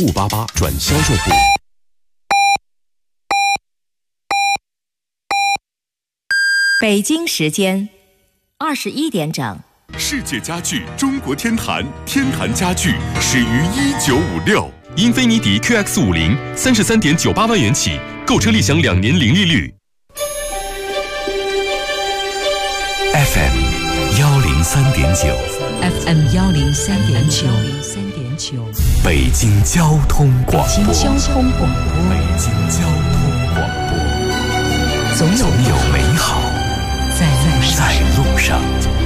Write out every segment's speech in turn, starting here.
5588转销售部。 北京时间21点整。 世界家具中国天坛，天坛家具始于1956。英菲尼迪 QX50 33.98万元起，购车立享2年零利率。 FM 103.9 FM 103.9 北京交通广播。 北京交通广播。 北京交通广播。 总有美好在路上。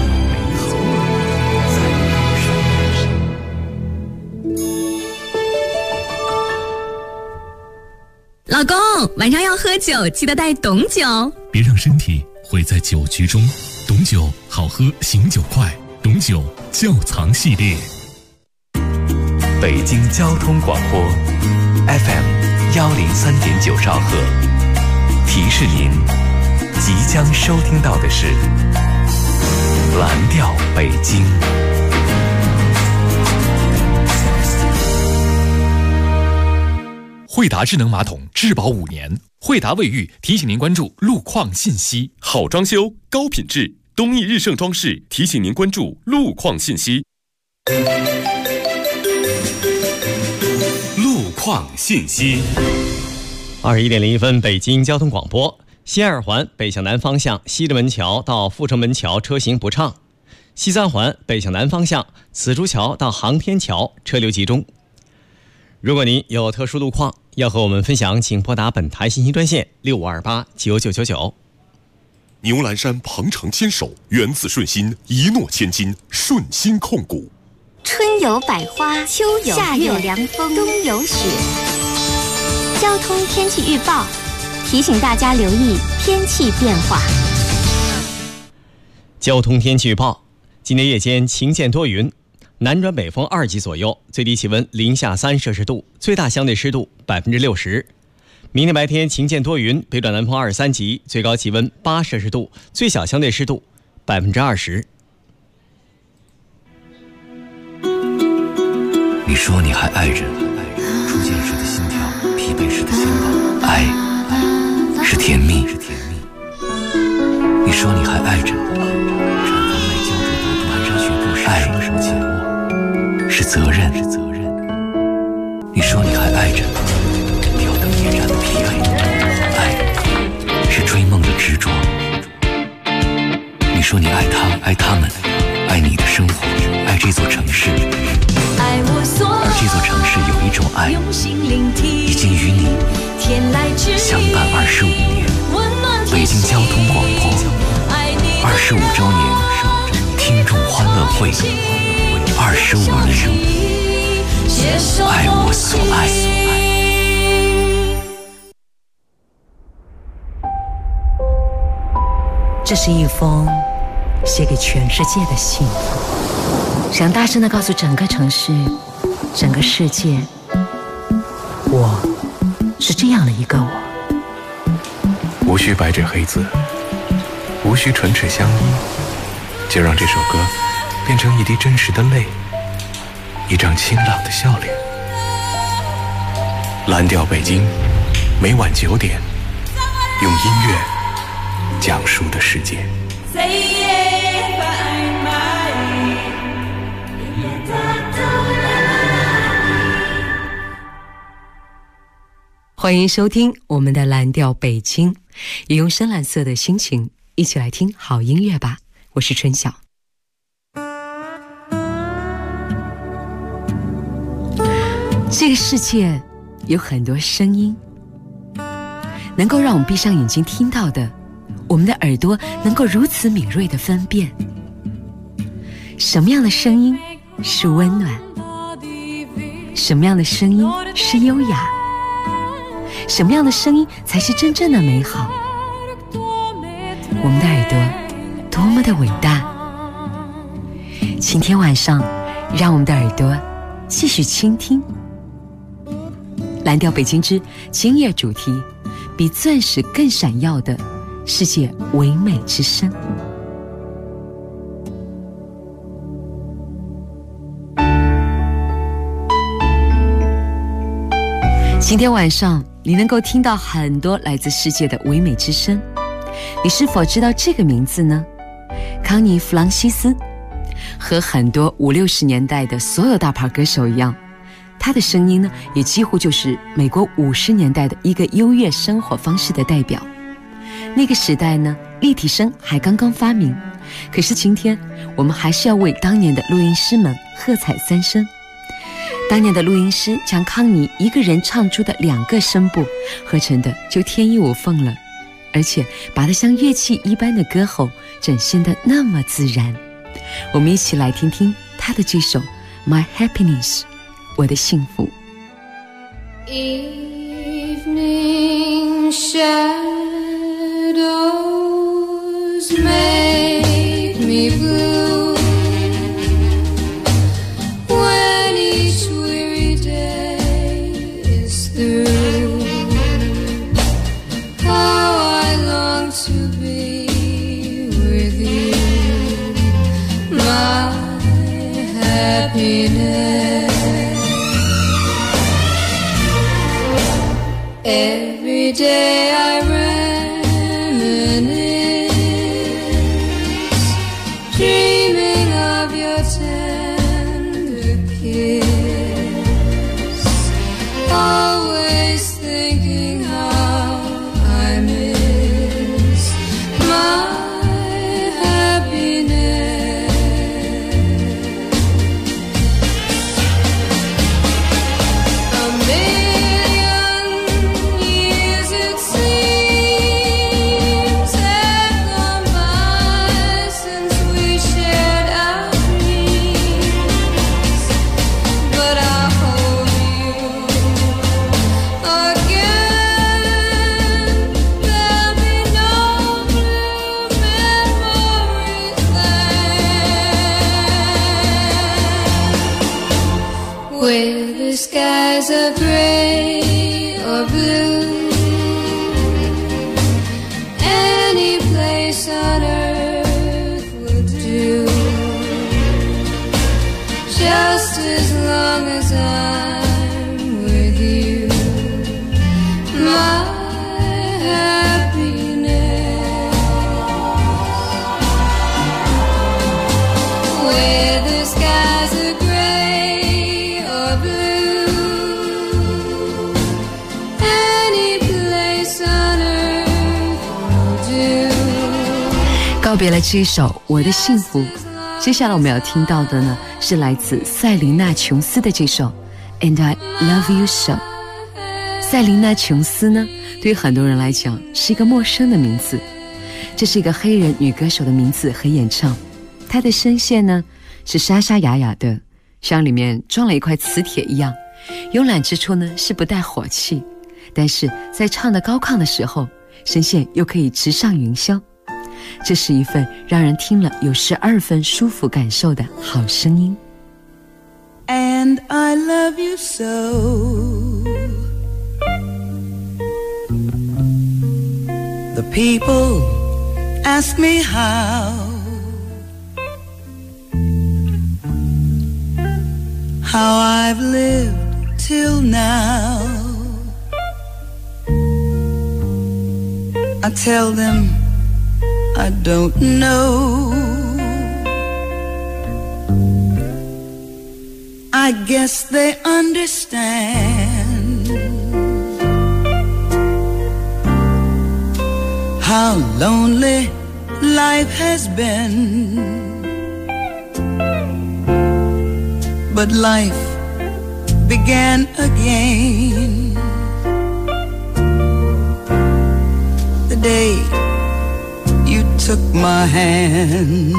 老公，晚上要喝酒，记得带董酒。 别让身体毁在酒局中。董酒好喝，醒酒快。董酒窖藏系列。 北京交通广播 FM 103.9兆赫。提示您，即将收听到的是蓝调北京。 惠达智能马桶质保5年，惠达卫浴提醒您关注路况信息。 好装修，高品质，东益日盛装饰提醒您关注路况信息。 路况信息。 21点01分，北京交通广播。西二环北向南方向西直门桥到阜成门桥车行不畅，西三环北向南方向紫竹桥到航天桥车流集中。如果您有特殊路况要和我们分享，请拨打本台信息专线65289999。 牛栏山鹏程牵手，源自顺心，一诺千金，顺心控股。 春有百花，秋有夏有凉风，冬有雪。交通天气预报提醒大家留意天气变化。 交通天气预报：今天夜间晴见多云，南转北风2级左右，最低气温零下3摄氏度，最大相对湿度60%。明天白天晴见多云，北转南风2、3级，最高气温8摄氏度，最小相对湿度20%。 你说你还爱着，初见时的心跳，疲惫时的心动，爱是甜蜜。你说你还爱着，产房内胶质毒蹒跚学步时双手紧握，是责任。你说你还爱着，吊灯夜战的疲惫，爱是追梦的执着。你说你爱他，爱他们，爱你的生活，爱这座城市。而这座城市有一种爱，已经与你相伴25年。北京交通广播25周年听众欢乐会，25年，爱我所爱。 这是一封写给全世界的信，想大声地告诉整个城市，整个世界，我是这样的一个我。 无需白纸黑字，无需唇齿相依，就让这首歌变成一滴真实的泪，一张清朗的笑脸。蓝调北京，每晚9点，用音乐讲述的世界。 欢迎收听我们的蓝调北京，也用深蓝色的心情一起来听好音乐吧。我是春晓。这个世界有很多声音，能够让我们闭上眼睛听到的，我们的耳朵能够如此敏锐地分辨什么样的声音是温暖，什么样的声音是优雅，什么样的声音才是真正的美好。我们的耳朵多么的伟大。今天晚上让我们的耳朵继续倾听蓝调北京之今夜主题，比钻石更闪耀的世界唯美之声。 今天晚上你能够听到很多来自世界的唯美之声，你是否知道这个名字呢？康妮·弗朗西斯。和很多50、60年代的所有大牌歌手一样，他的声音呢，也几乎就是美国50年代的一个优越生活方式的代表。那个时代呢，立体声还刚刚发明，可是今天我们还是要为当年的录音师们喝彩三声。当年的录音师将康妮一个人唱出的2个声部合成的就天衣无缝了，而且把它像乐器一般的歌喉展现得那么自然。我们一起来听听他的这首 My Happiness， 我的幸福。 Evening shadows make me blue when each weary day is through. How I long to be with you, my happiness. Every day I reminisce, dreaming of your tender kiss, always thinking how I miss my happiness. A million years it seems have gone by since we shared our dreams, but I'll hold you again. There'll be no blue memories then, where the skies are gray or blue. Any place on earth will do, just as long as I'm with you, my happiness. Where the skies are gray or blue, any place on earth will do. 告别了这一首《我的幸福》，接下来我们要听到的呢，是来自塞琳娜·琼斯的这首《And I Love You So》。塞琳娜·琼斯呢，对于很多人来讲是一个陌生的名字，这是一个黑人女歌手的名字和演唱。她的声线呢是沙沙哑哑的，像里面装了一块磁铁一样，慵懒之处呢是不带火气，但是在唱得高亢的时候，声线又可以直上云霄。这是一份让人听了有12分舒服感受的好声音。 And I love you so. The people ask me how I've lived till now. I tell them I don't know. I guess they understand how lonely life has been. But life began again the day you took my hand.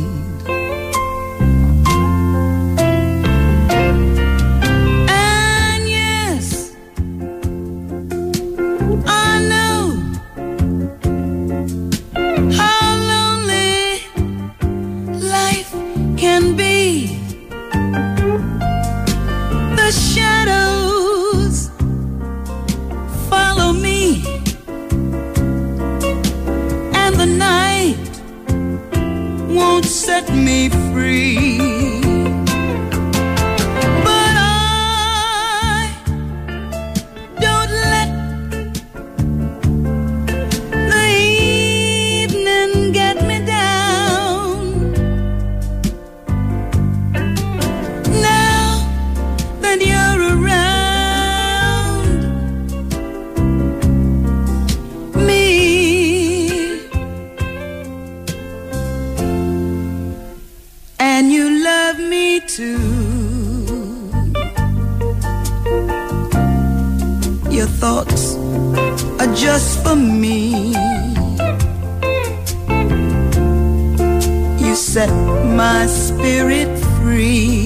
And yes, I know how lonely life can be. The shadows follow me, and the night won't thoughts are just for me. You set my spirit free.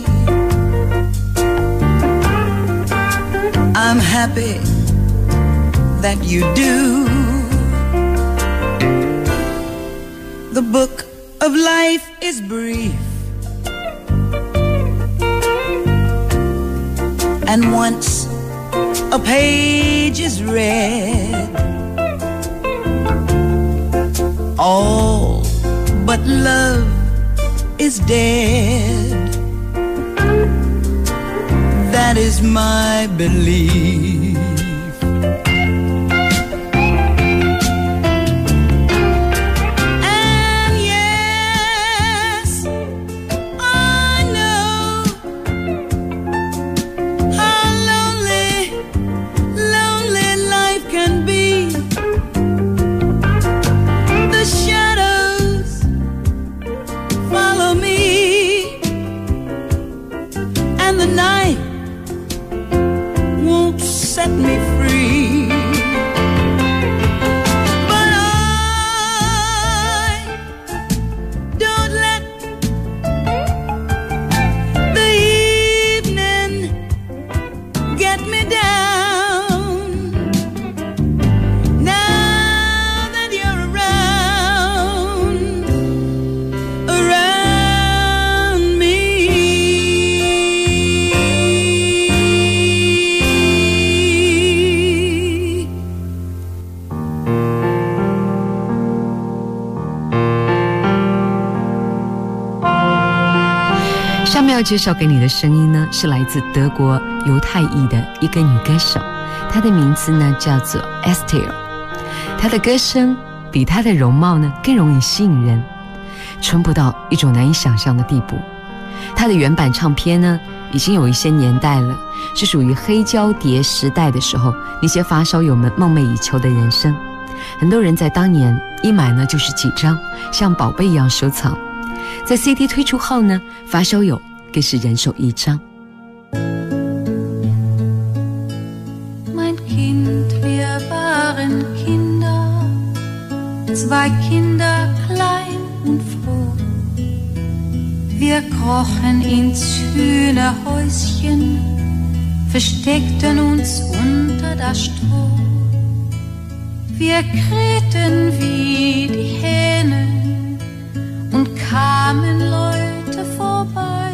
I'm happy that you do. The book of life is brief, and once a page is read, all but love is dead. That is my belief. And yes, I know how lonely, lonely life can be. The shadows follow me, and the night won't set me free. But I don't let the evening get me down. Now that you're around me. 下面要介绍给你的声音呢，是来自德国犹太裔的一个女歌手，她的名字呢叫做 Estelle。她的歌声比她的容貌呢更容易吸引人，淳朴到一种难以想象的地步。她的原版唱片呢已经有一些年代了，是属于黑胶碟时代的时候那些发烧友们梦寐以求的人生。很多人在当年一买呢就是几张，像宝贝一样收藏。在 CD 推出后呢，发烧友更是人手一张。 Mein Kind, wir waren Kinder, 2 Kinder klein und froh. Wir krochen ins Hühnerhäuschen, versteckten uns unter das Stroh. Wir krähten wie die Hähne und kamen Leute vorbei.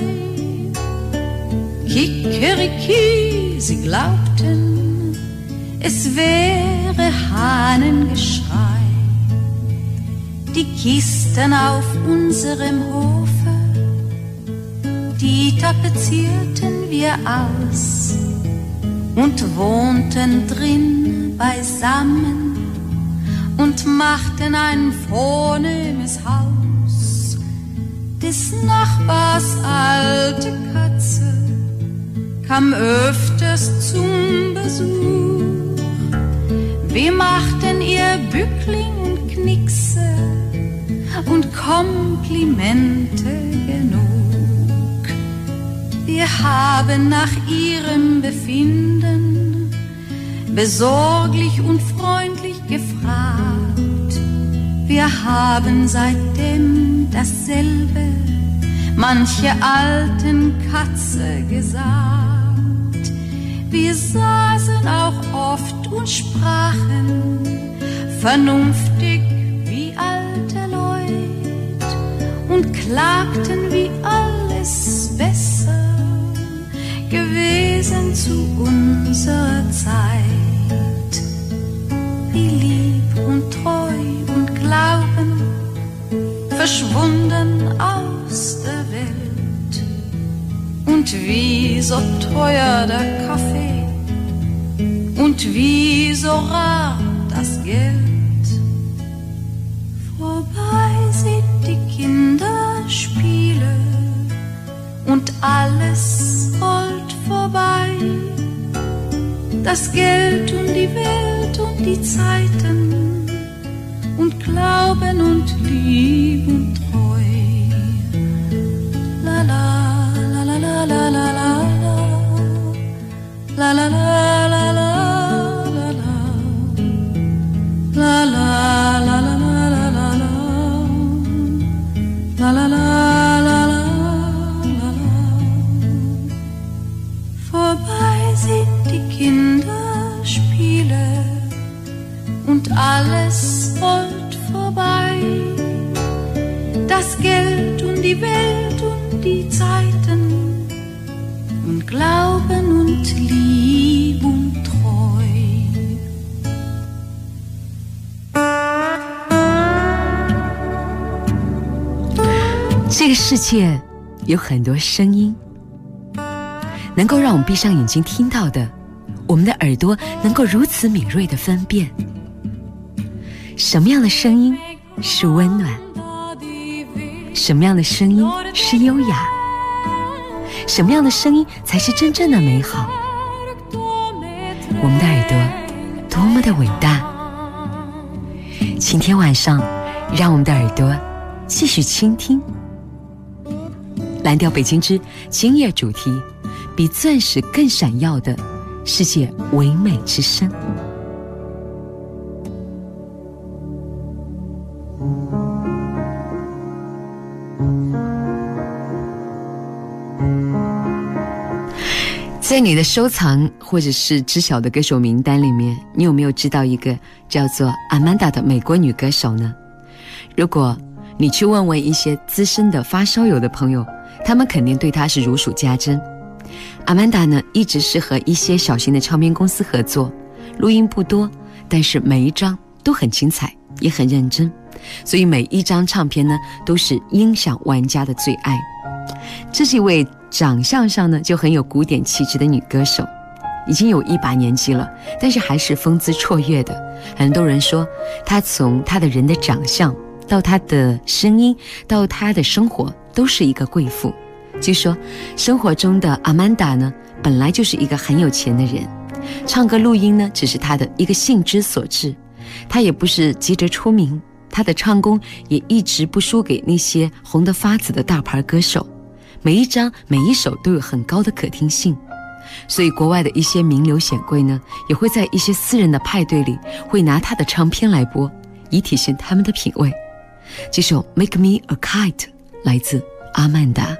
Kikeriki, sie glaubten, es wäre Hahnengeschrei. Die Kisten auf unserem Hofe, die tapezierten wir aus und wohnten drin beisammen und machten ein vornehmes Haus. Des Nachbars alte Katze kam öfters zum Besuch. Wir machten ihr Bückling und Knickse und Komplimente genug. Wir haben nach ihrem Befinden besorglich und freundlich gefragt. Wir haben seitdem dasselbe manche alten Katze gesagt. Wir saßen auch oft und sprachen vernünftig wie alte Leute und klagten, wie alles besser gewesen zu unserer Zeit. Wie lieb und treu und Glauben verschwunden aus der Welt. Und wie so teuer der Kaffee und wie so rar das Geld. Vorbei sind die Kinderspiele und alles rollt vorbei. Das Geld und die Welt und die Zeiten und Glauben und Lieb und Treu. La la la la la la la la la la la la la. die Welt und die Zeiten und Glauben und Lieb und Treu. 这个世界有很多声音，能够让我们闭上眼睛听到的，我们的耳朵能够如此敏锐地分辨。什么样的声音是温暖？什么样的声音是优雅？什么样的声音才是真正的美好？我们的耳朵多么的伟大！今天晚上，让我们的耳朵继续倾听。蓝调北京之今夜主题，比钻石更闪耀的世界唯美之声。在你的收藏或者是知晓的歌手名单里面，你有没有知道一个叫做阿曼达的美国女歌手呢？如果你去问问一些资深的发烧友的朋友，他们肯定对她是如数家珍。阿曼达呢，一直是和一些小型的唱片公司合作，录音不多，但是每一张都很精彩，也很认真，所以每一张唱片呢，都是音响玩家的最爱。这是一位长相上呢就很有古典气质的女歌手，已经有一把年纪了，但是还是风姿绰约的。很多人说她从她的人的长相到她的声音到她的生活都是一个贵妇。据说生活中的阿曼达呢本来就是一个很有钱的人，唱歌录音呢只是她的一个兴之所至，她也不是急着出名，她的唱功也一直不输给那些红得发紫的大牌歌手，每一张每一首都有很高的可听性，所以国外的一些名流显贵呢，也会在一些私人的派对里会拿他的唱片来播，以体现他们的品味。这首 Make Me a Kite 来自阿曼达。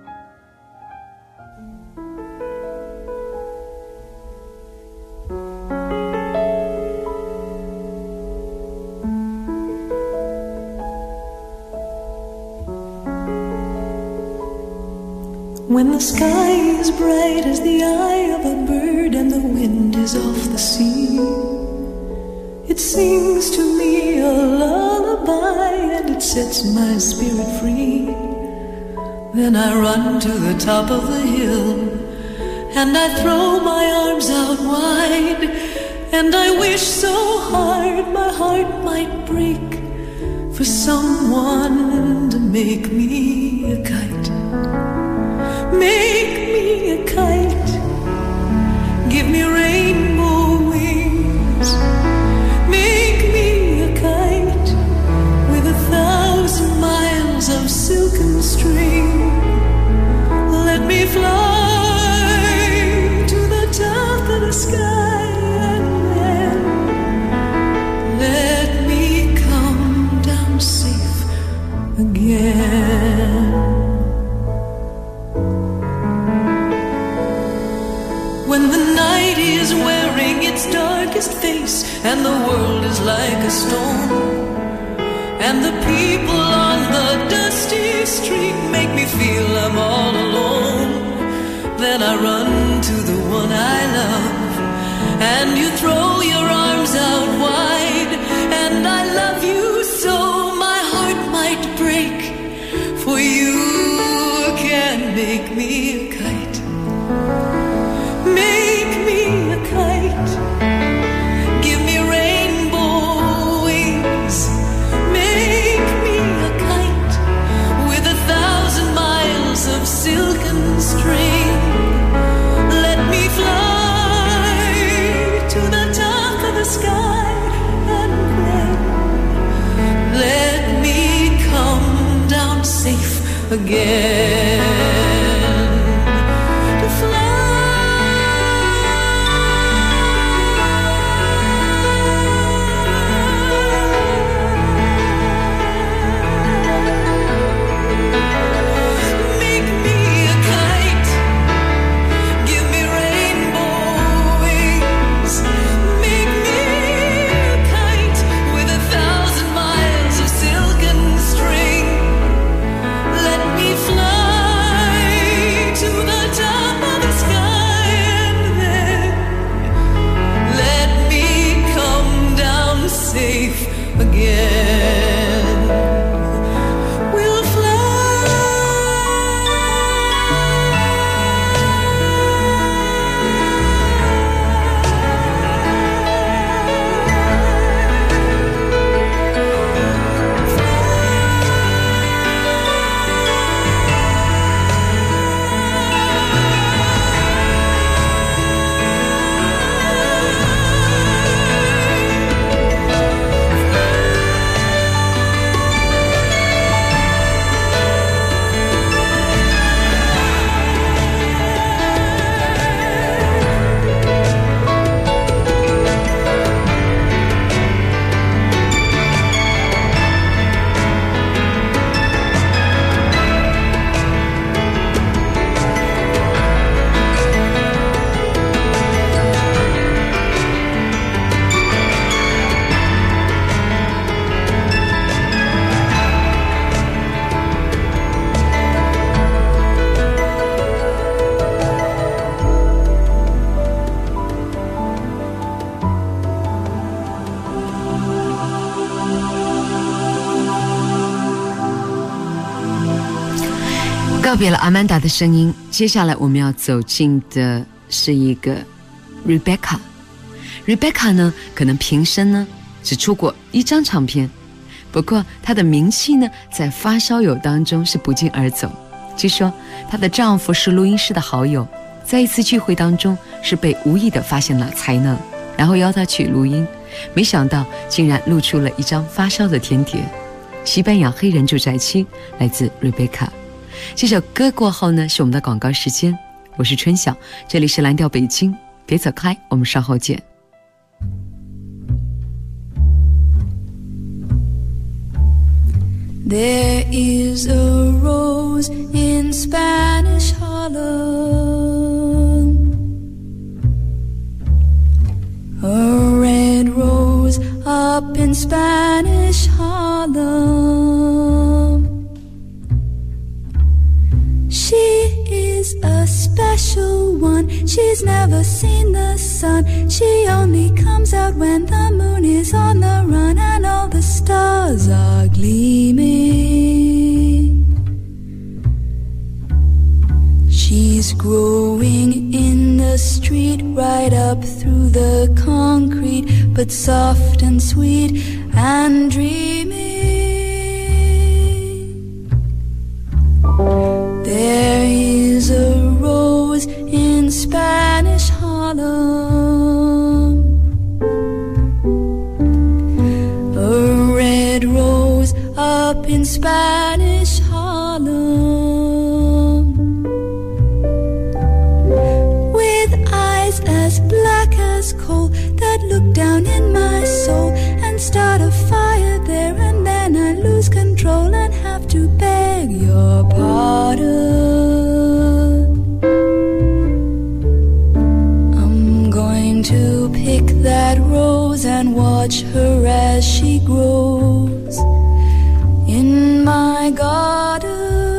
When the sky is bright as the eye of a bird and the wind is off the sea, it sings to me a lullaby and it sets my spirit free. Then I run to the top of the hill and I throw my arms out wide, and I wish so hard my heart might break for someone to make me a kite. Make me a kite, give me rainbow wings. Make me a kite with 1,000 miles of silken string. Let me fly to the top of the sky and then let me come down safe again. When the night is wearing its darkest face and the world is like a stone, and the people on the dusty street make me feel I'm all alone, then I run to the one I love and you throw your arms out wide, and I love you so my heart might break, for you can make me a kite. Make me a kite, give me rainbow wings. Make me a kite with 1,000 miles of silken string. Let me fly to the top of the sky and then let me come down safe again. To fly. Let me 别了阿曼达的声音，接下来我们要走进的是一个 Rebecca 呢，可能平生呢只出过1张唱片，不过她的名气呢在发烧友当中是不胫而走。据说她的丈夫是录音师的好友，在一次聚会当中是被无意的发现了才能，然后邀她去录音，没想到竟然录出了一张发烧的甜碟。西班牙黑人住宅区，来自 Rebecca。 这首歌过后呢，是我们的广告时间。我是春晓，这里是蓝调北京，别走开，我们稍后见。 There is a rose in Spanish Harlem, a red rose up in Spanish Harlem. She is a special one, she's never seen the sun. She only comes out when the moon is on the run and all the stars are gleaming. She's growing in the street, right up through the concrete, but soft and sweet and dreaming. There is a rose in Spanish Harlem, a red rose up in Spanish Harlem, with eyes as black as coal that look down in my soul and start a fire there, and then I lose control and have to beg your pardon. I'm going to pick that rose and watch her as she grows in my garden.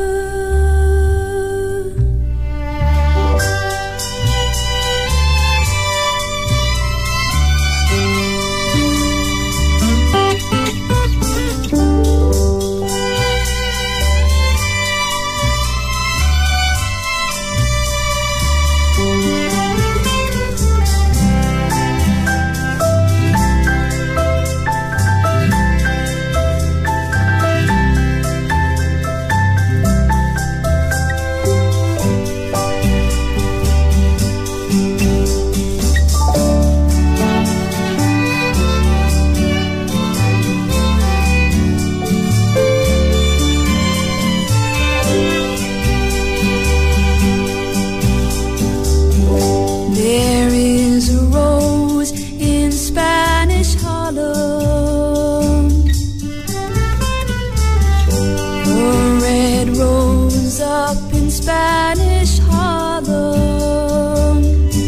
Spanish Harlem,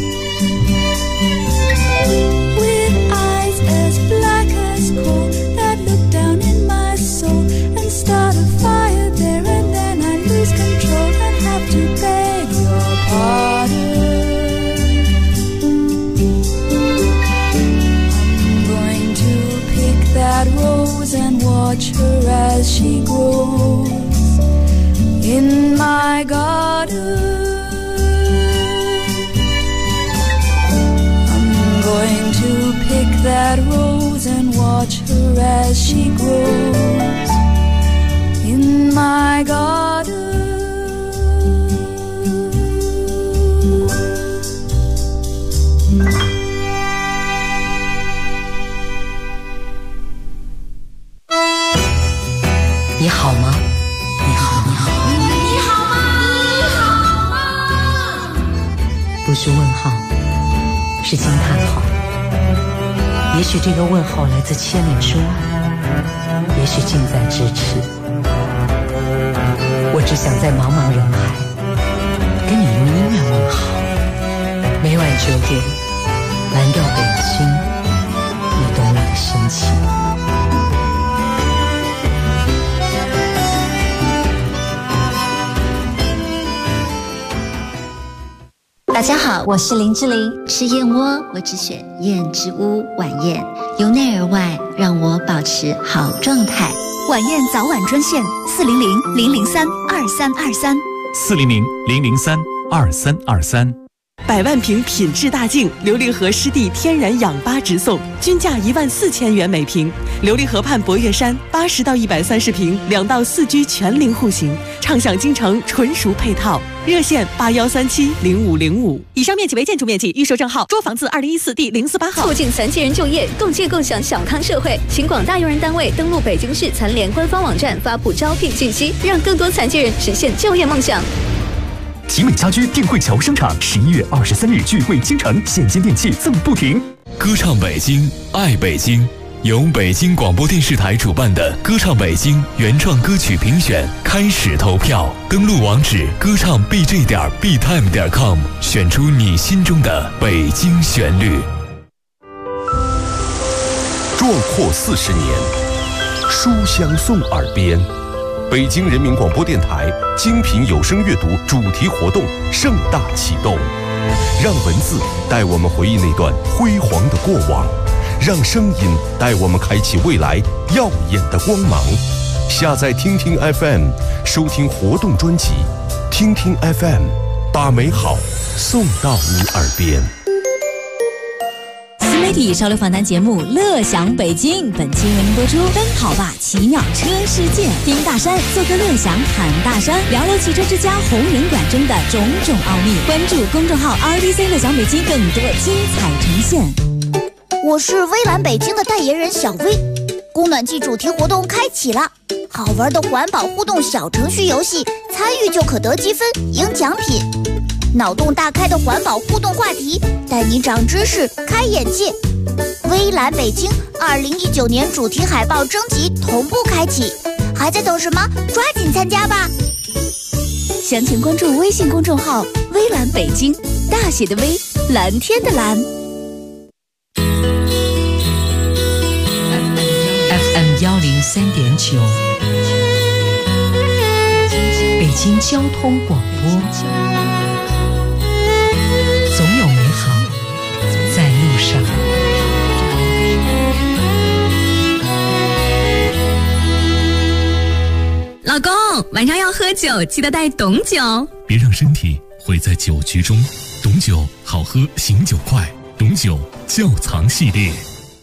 with eyes as black as coal that look down in my soul and start a fire there, and then I lose control and have to beg your pardon. I'm going to pick that rose and watch her as she grows in my garden. I'm going to pick that rose and watch her as she grows in my garden. 你好吗？你好，你好。不是问号，是惊叹号。也许这个问号来自千里之外，也许近在咫尺。我只想在茫茫人海跟你用音乐问好。每晚9点，蓝调北京，你懂我的深情。 大家好，我是林志玲。吃燕窝，我只选燕之屋晚宴，由内而外让我保持好状态。 晚宴早晚专线400-003-2323。 400-003-2323。 100万瓶品质大净琉璃河湿地天然氧吧直送，均价14000元每瓶。琉璃河畔博悦山80到130平，2到4居全龄户型，畅享京城纯熟配套。热线81370505。以上面积为建筑面积，预售证号捉房子2014第048号。 促进残疾人就业，共建共享小康社会。请广大用人单位登录北京市残联官方网站，发布招聘信息，让更多残疾人实现就业梦想。 奇美家居定慧桥商场11月23日聚会倾城，现金电器赠不停。 歌唱北京，爱北京，由北京广播电视台主办的歌唱北京原创歌曲评选开始投票，登录网址歌唱 bj.btime.com， 选出你心中的北京旋律。 壮阔40年，书香送耳边。北京人民广播电台精品有声阅读主题活动盛大启动，让文字带我们回忆那段辉煌的过往，让声音带我们开启未来耀眼的光芒。下载听听 FM， 收听活动专辑，听听 FM， 把美好送到你耳边。 新媒体潮流访谈节目《乐享北京》，本期为您播出《奔跑吧奇妙车世界》，听大山做个乐享侃大山，聊聊汽车之家红人馆中的种种奥秘。关注公众号 RDC 乐享北京，更多精彩呈现。 我是微蓝北京的代言人小薇，供暖季主题活动开启了，好玩的环保互动小程序游戏，参与就可得积分赢奖品。脑洞大开的环保互动话题，带你长知识开眼界。微蓝北京2019年主题海报征集同步开启，还在等什么？抓紧参加吧！详情关注微信公众号微蓝北京，大写的微，蓝天的蓝。 FM 103.9，北京交通广播。总有美好在路上。 老公，晚上要喝酒，记得带董酒， 别让身体毁在酒局中。董酒好喝，醒酒快。董酒窖藏系列。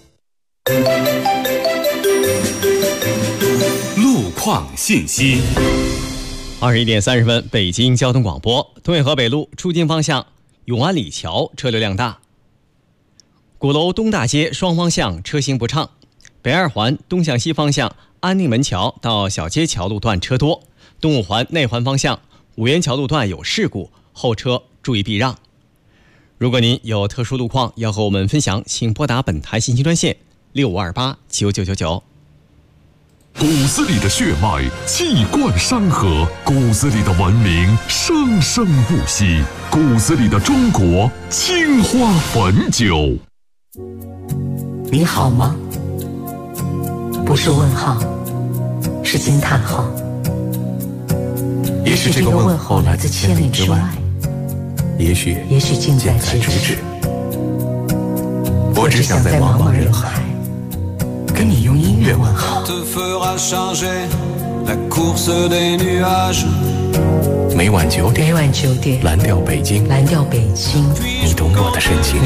路况信息。 21点30分，北京交通广播。东北河北路出京方向永安里桥车流量大，鼓楼东大街双方向车行不畅，北二环东向西方向安定门桥到小街桥路段车多，东五环内环方向五元桥路段有事故，后车注意避让。如果您有特殊路况要和我们分享，请拨打本台信息专线65289999。 骨子里的血脉气贯山河，骨子里的文明生生不息，骨子里的中国青花汾酒。 你好吗？不是问号，是惊叹号。 也许这个问候来自千里之外，也许近在咫尺。我只想在茫茫人海跟你用音乐问好。每晚9点，蓝调北京，你懂我的深情，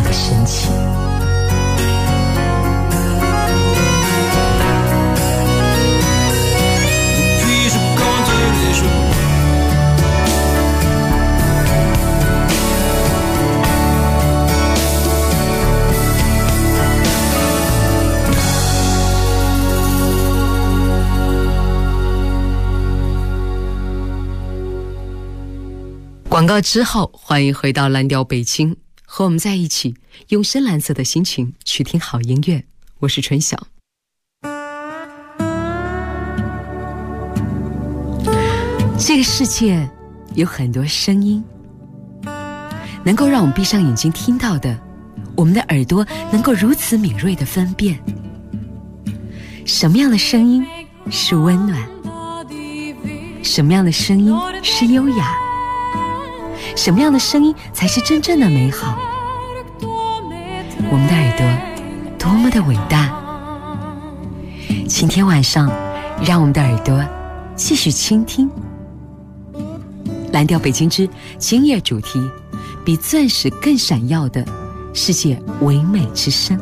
广告之后，欢迎回到蓝调北京，和我们在一起，用深蓝色的心情去听好音乐。我是春晓。这个世界有很多声音，能够让我们闭上眼睛听到的，我们的耳朵能够如此敏锐地分辨，什么样的声音是温暖，什么样的声音是优雅，什么样的声音才是真正的美好。我们的耳朵多么的伟大。今天晚上让我们的耳朵继续倾听， 蓝调北京之今夜主题，比钻石更闪耀的世界唯美之声。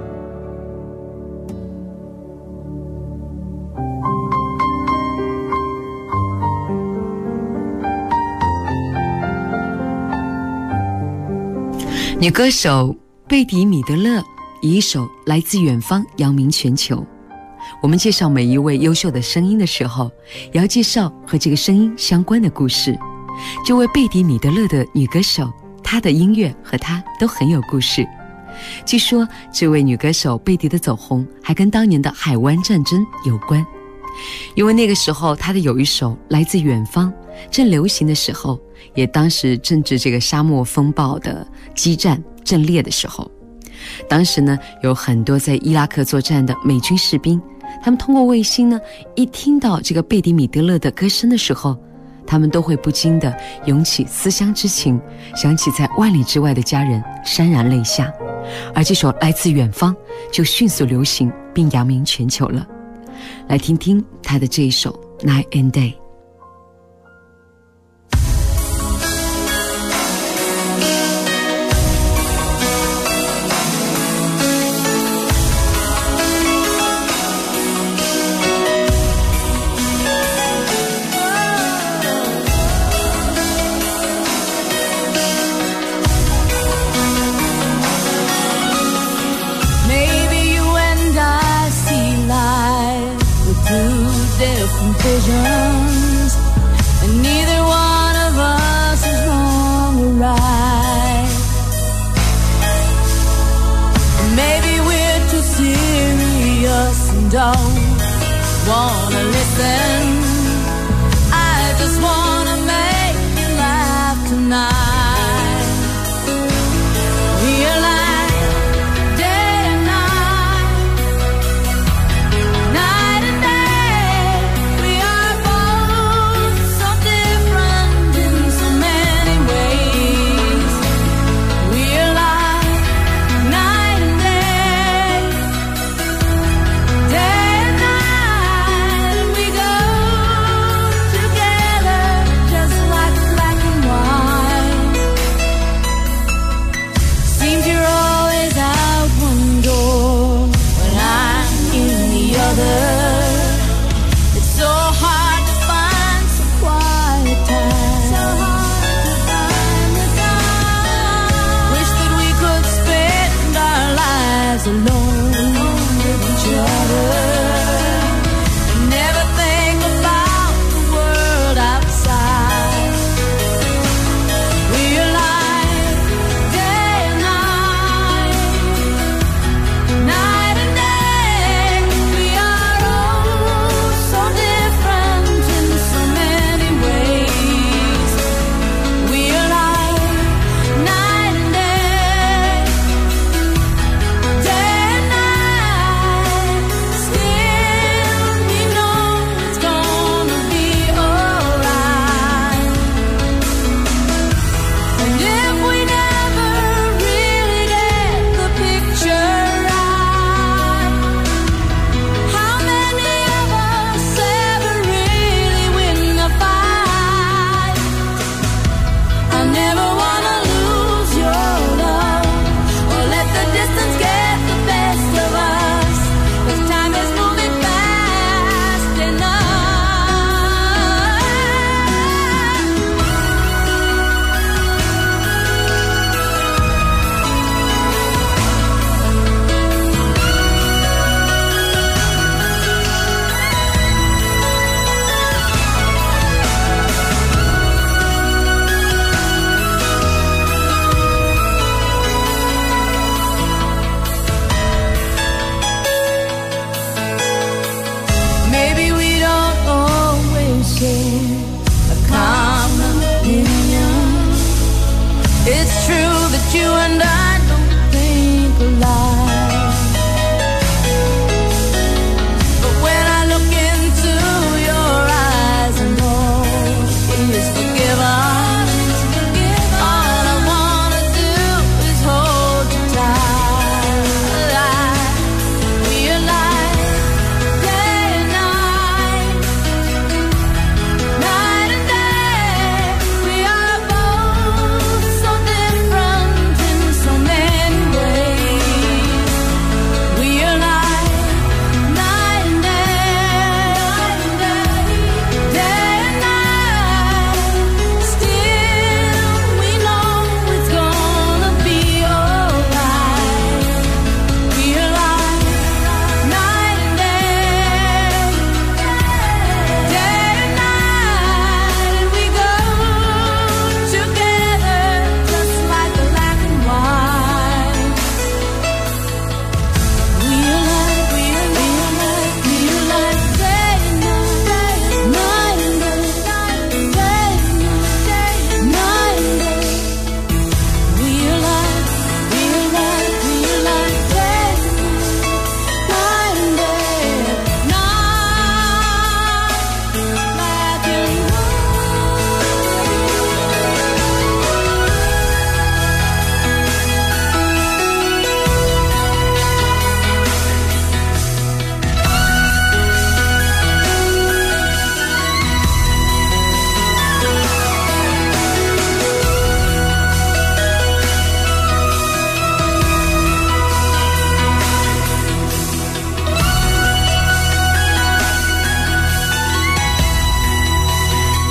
女歌手贝迪·米德勒以一首《来自远方》扬名全球。我们介绍每一位优秀的声音的时候，也要介绍和这个声音相关的故事。这位贝迪·米德勒的女歌手，她的音乐和她都很有故事。据说这位女歌手贝迪的走红还跟当年的海湾战争有关，因为那个时候她的有一首《来自远方》正流行的时候，也当时正值这个沙漠风暴的激战正烈的时候。当时呢，有很多在伊拉克作战的美军士兵，他们通过卫星呢，一听到这个贝迪·米德勒的歌声的时候，他们都会不禁地涌起思乡之情，想起在万里之外的家人，潸然泪下。而这首《来自远方》就迅速流行并扬名全球了。来听听他的这一首《Night and Day》。 Visions, and neither one of us is wrong or right. Maybe we're too serious and don't wanna listen. I just wanna make you laugh tonight. Realize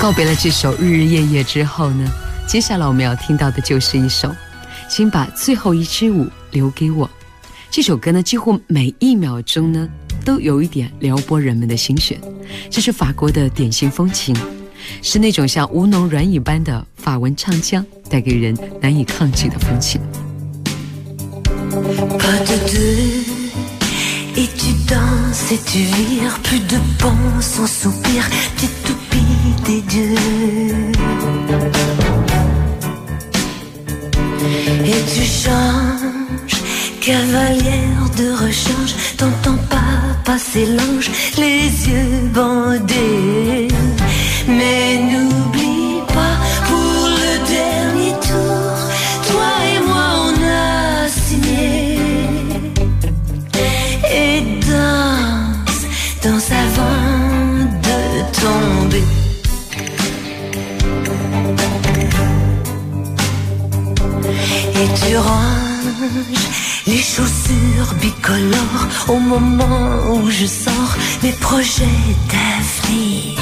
告别了这首日日夜夜之后呢，接下来我们要听到的就是一首请把最后一支舞留给我。这首歌呢，几乎每一秒钟呢都有一点撩拨人们的心弦。这是法国的典型风情，是那种像吴侬软语般的法文唱腔，带给人难以抗拒的风情。 Pas de deux, et tu danses et tu vires, plus de ponts sans soupir, tu toupies des dieux. Et tu changes, cavalière de rechange, t'entends pas passer l'ange, les yeux bandés. Mais n'oublie pas, pour le dernier tour, toi et moi on a signé. Et danse, danse avant de tomber. Et tu ranges les chaussures bicolores au moment où je sors mes projets d'avenir.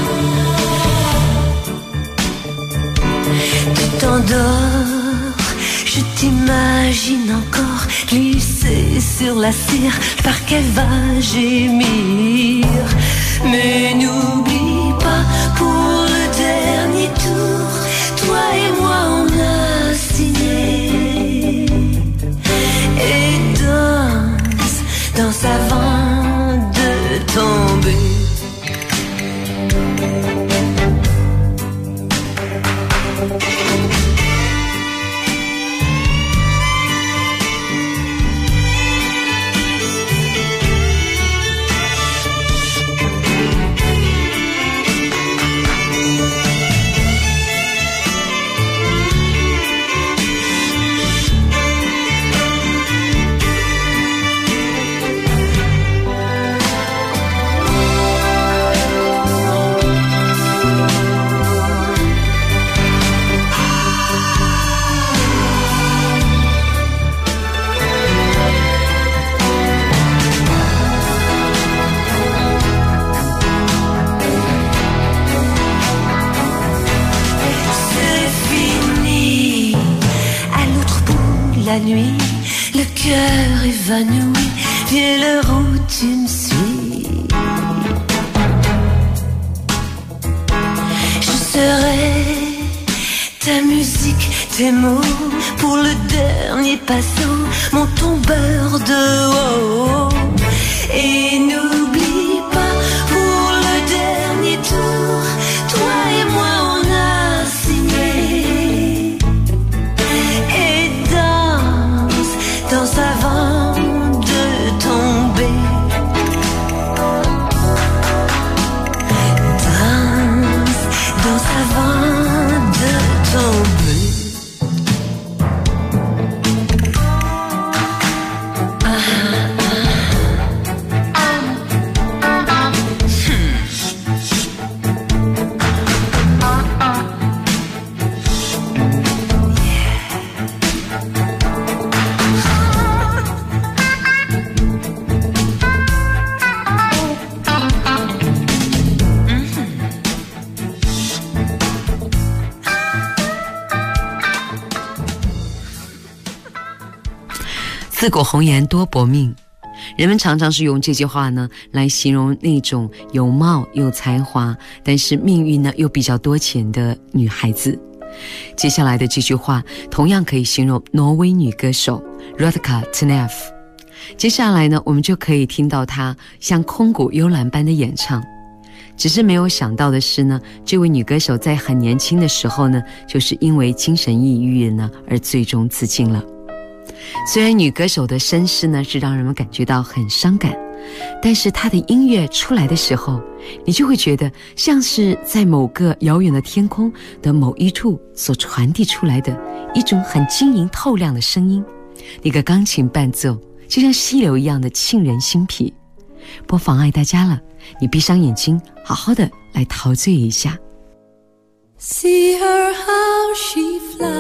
Tu t'endors, je t'imagine encore glisser sur la cire, par qu'elle va gémir. Mais n'oublie pas, pour le dernier tour, toi et moi on a signé. Et danse, danse avant de tomber. La nuit, le cœur évanoui, viens l'heure où tu me suis. Je serai ta musique, tes mots, pour le dernier passant, mon tombeur de haut. Et n'oublie pas, pour le dernier tour, toi et moi on a signé. Et danse avant de tomber. Danse, danse avant de tomber. 自古红颜多薄命，人们常常是用这句话呢来形容那种有貌有才华，但是命运呢又比较多钱的女孩子。接下来的这句话同样可以形容挪威女歌手 Rodka Tnef。接下来呢，我们就可以听到她像空谷幽兰般的演唱。只是没有想到的是呢，这位女歌手在很年轻的时候呢，就是因为精神抑郁呢而最终自尽了。虽然女歌手的身世呢是让人们感觉到很伤感，但是她的音乐出来的时候，你就会觉得像是在某个遥远的天空的某一处所传递出来的一种很晶莹透亮的声音。那个钢琴伴奏就像溪流一样的沁人心脾，不妨碍大家了，你闭上眼睛，好好的来陶醉一下。 See her how she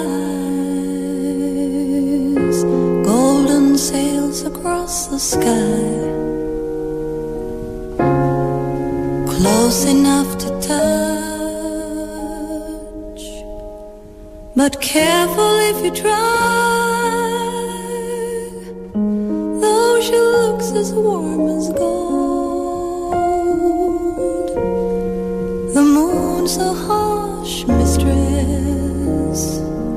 flies, golden sails across the sky, close enough to touch, but careful if you try. Though she looks as warm as gold, the moon's a harsh mistress.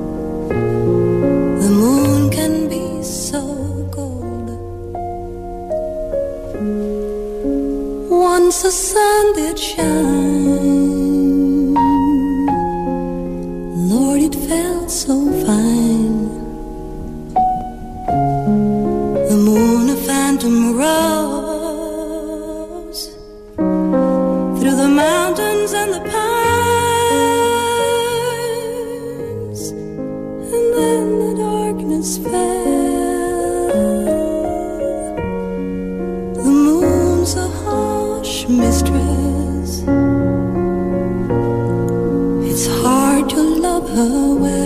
The moon can be so cold. Once the sun did shine, Lord, it felt so fine. The moon, a phantom, rose through the mountains and the pines, and then the darkness fell. The moon's a harsh mistress. It's hard to love her well.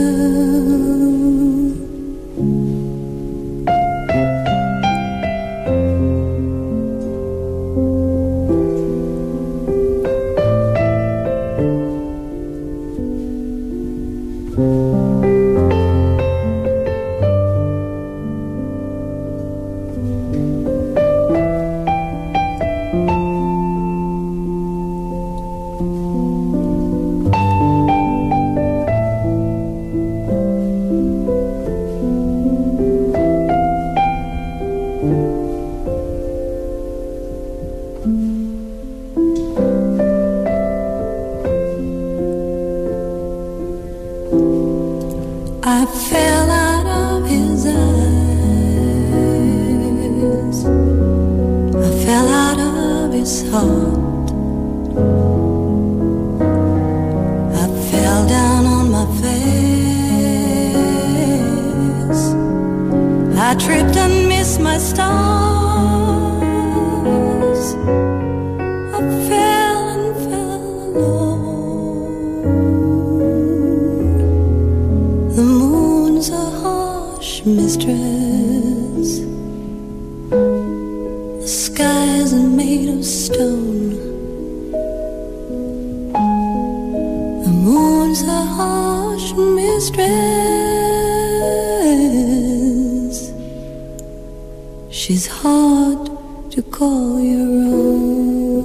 I fell out of his eyes, I fell out of his heart, I fell down on my face, I tripped and missed my stars, I fell and fell alone. The moon's a harsh mistress, the sky isn't made of stone. The moon's a harsh mistress, she's hard to call your own.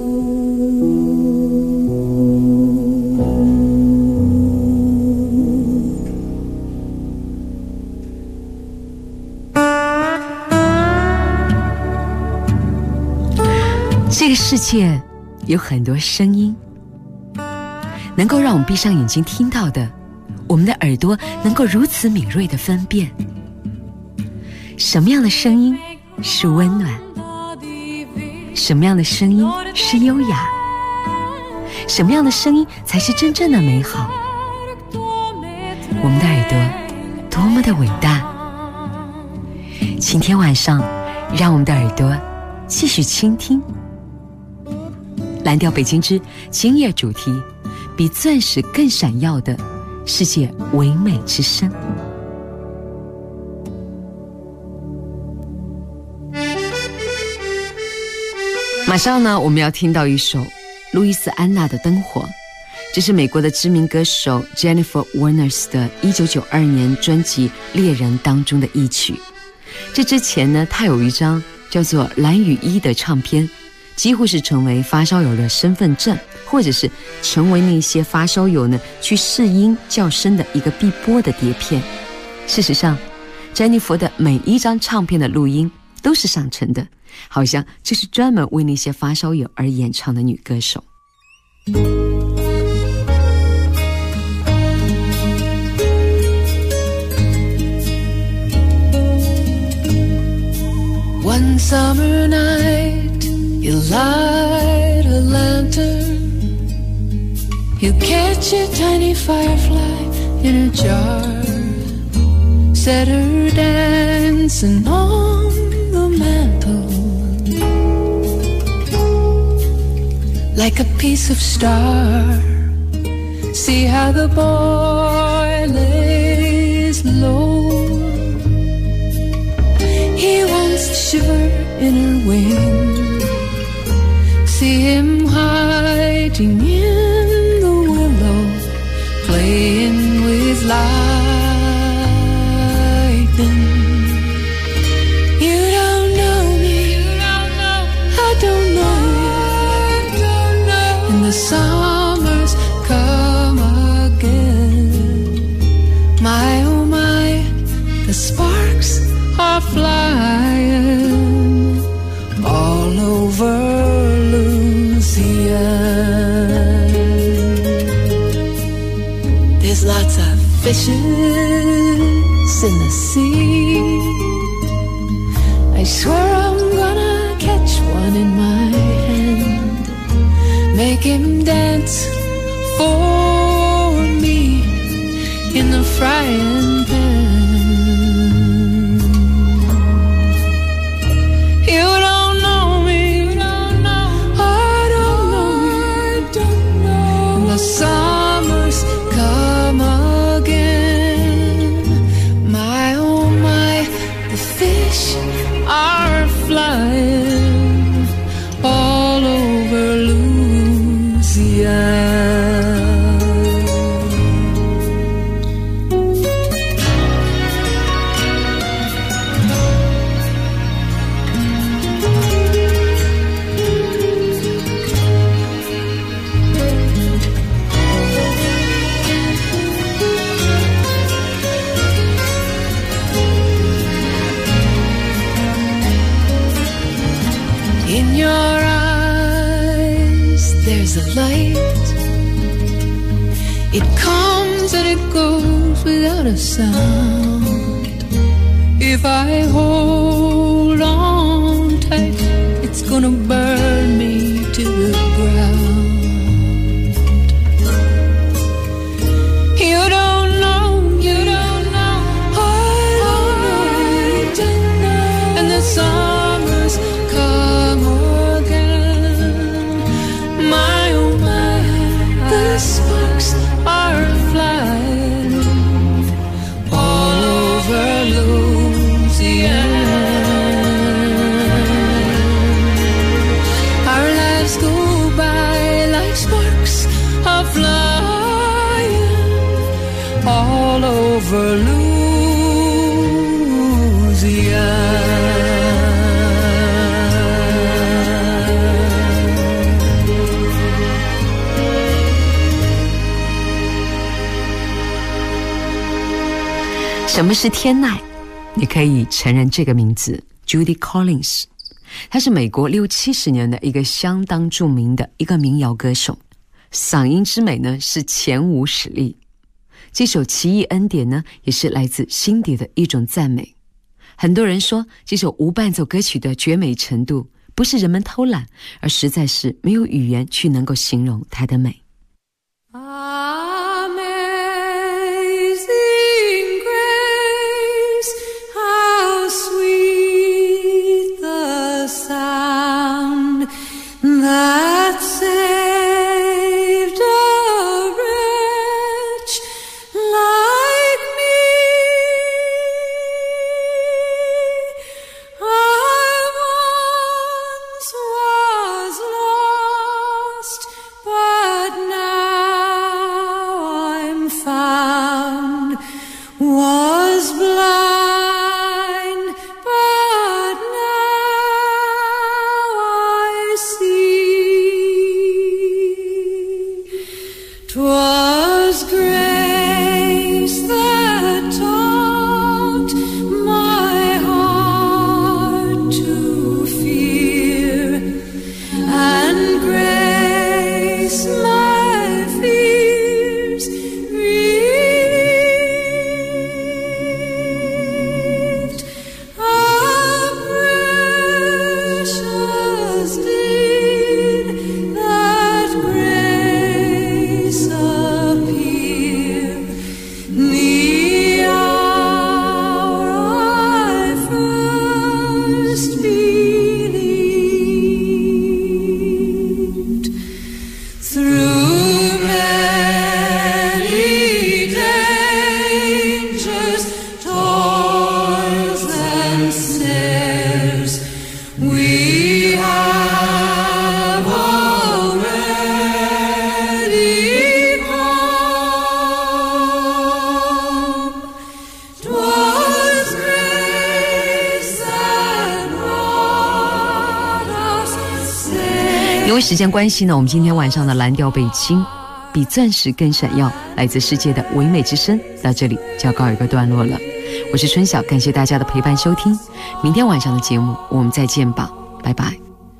这个世界有很多声音，能够让我们闭上眼睛听到的，我们的耳朵能够如此敏锐地分辨。什么样的声音是温暖？什么样的声音是优雅？什么样的声音才是真正的美好？我们的耳朵多么的伟大！今天晚上，让我们的耳朵继续倾听。蓝调北京之今夜主题，比钻石更闪耀的世界唯美之声。马上呢，我们要听到一首路易斯安娜的灯火，这是美国的知名歌手 Jennifer Warnes 的1992年专辑《猎人》当中的一曲。这之前呢，她有一张叫做《蓝雨衣》的唱片，几乎是成为发烧友的身份证，或者是成为那些发烧友呢去试音较深的一个必播的碟片。事实上，詹妮弗的每一张唱片的录音都是上乘的，好像这是专门为那些发烧友而演唱的女歌手。 One summer night, you light a lantern, you catch a tiny firefly in a jar, set her dancing on the mantle like a piece of star. See how the boy lays low, he wants to shiver in her wing. See him hiding in the willow, playing with lightning. You don't know me, I don't know you. And the summers come again. My oh my, the sparks are flying all over Louisiana. There's lots of fishes in the sea. I swear I'm gonna catch one in my hand, make him dance for me in the frying pan. You don't know me, I don't know you. And the summers come again. My oh my, the fish are flying all over Louisiana. In your eyes, there's a light. It comes and it goes without a sound. If I hold on tight, it's gonna burn me to the ground. You don't know, I don't know. And the summers come again. My oh my, the sparks are flying all over Louisiana. Our lives go by like sparks are flying all over Louisiana。 什么是天籁？你可以承认这个名字 Judy Collins， 她是美国60、70年的一个相当著名的一个民谣歌手，嗓音之美呢是前无史例。这首奇异恩典呢也是来自心底的一种赞美。很多人说这首无伴奏歌曲的绝美程度不是人们偷懒，而实在是没有语言去能够形容它的美。 That saved a wretch like me. I once was lost, but now I'm found. Was blind, but now I see. 'Twas grace that taught my heart to fear, and grace my fears relieved. A precious deed that grace appear. The hour I first believed. Through many dangers, toils and snares, we have already come. 因为时间关系呢，我们今天晚上的蓝调北京比钻石更闪耀，来自世界的唯美之声到这里就要告一个段落了。我是春晓，感谢大家的陪伴收听，明天晚上的节目我们再见吧，拜拜。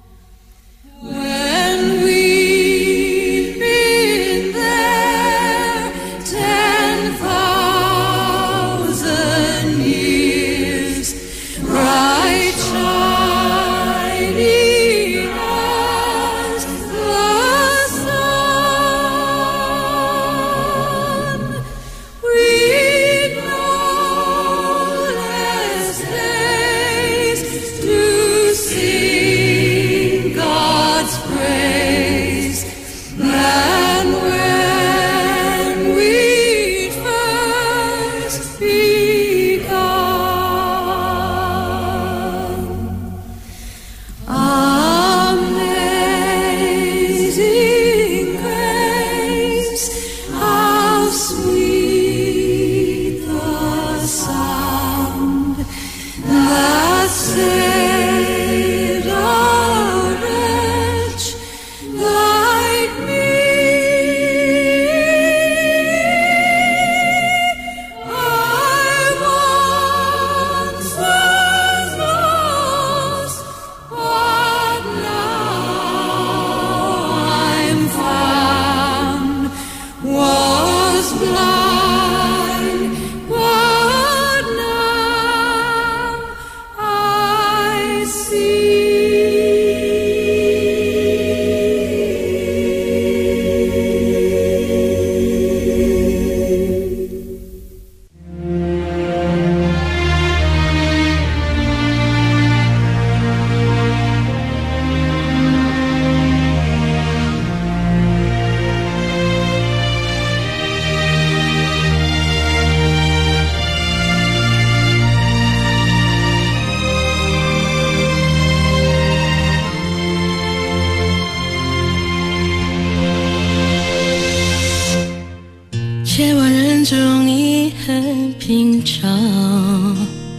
千万人中你很平常，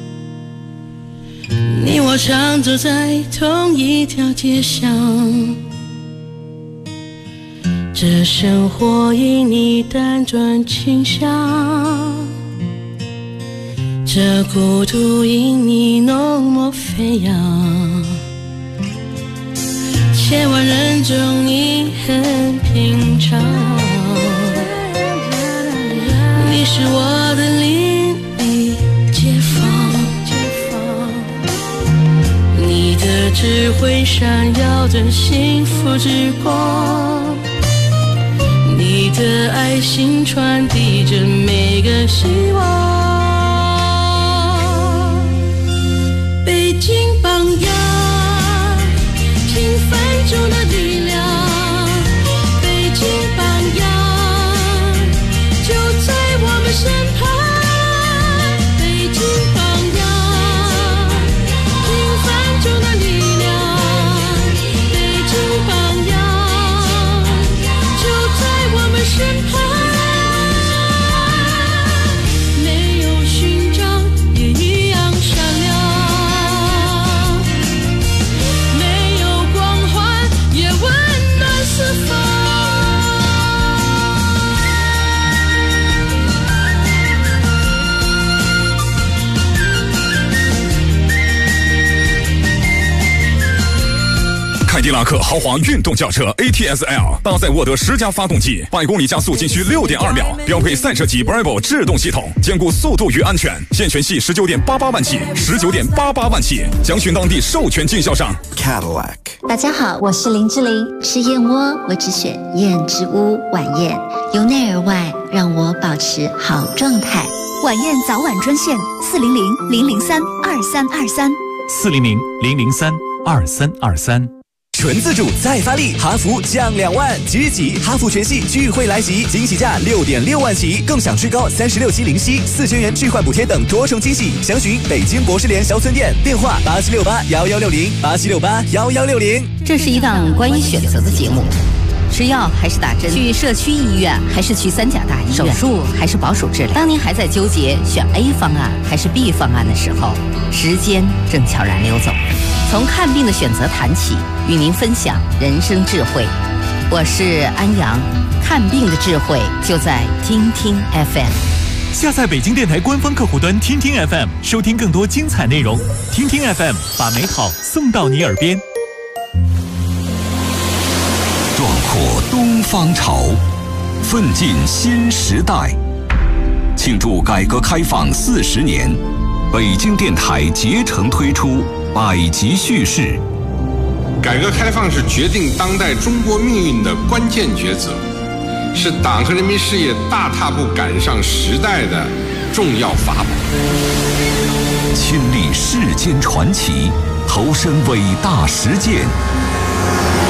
你我常走在同一条街上，这生活因你单转倾向，这孤独因你浓墨飞扬。千万人中你很平常，你是我的邻里街坊，你的智慧闪耀着幸福之光，你的爱心传递着每个希望。北京榜样，平凡中的力量，北京榜样就在我们身旁。北京榜样，平凡中的力量，北京榜样就在我们身旁。没有勋章也一样闪亮，没有光环也温暖四方。 凯迪拉克豪华运动轿车 ATS-L 搭载沃德10加发动机，100公里加速仅需6.2秒，标配赛车级 Bravo 制动系统，兼顾速度与安全。现权系19.88万起，19.88万起，详询当地授权经销商。 Cadillac。大家好，我是林志玲。吃燕窝，我只选燕之屋晚宴，由内而外让我保持好状态。 晚宴早晚专线400-003-2323。 400-003-2323。 纯自主再发力，哈弗降2万，即日起哈弗全系聚会来袭，惊喜价6.6万起，更享最高36期零息，4000元置换补贴等多重惊喜。详询北京博士联销村店，电话87681160，87681160。 这是一档关于选择的节目。吃药还是打针？去社区医院还是去3甲大医院？手术还是保守治疗？当您还在纠结选 A 方案还是 B 方案的时候，时间正悄然溜走。 从看病的选择谈起，与您分享人生智慧。我是安阳，看病的智慧就在听听 FM。 下载北京电台官方客户端听听 FM， 收听更多精彩内容。听听 FM， 把美好送到你耳边。 壮阔东方潮，奋进新时代。庆祝改革开放40年，北京电台竭诚推出百集叙事。 改革开放是决定当代中国命运的关键抉择，是党和人民事业大踏步赶上时代的重要法宝。 亲历世间传奇，投身伟大实践。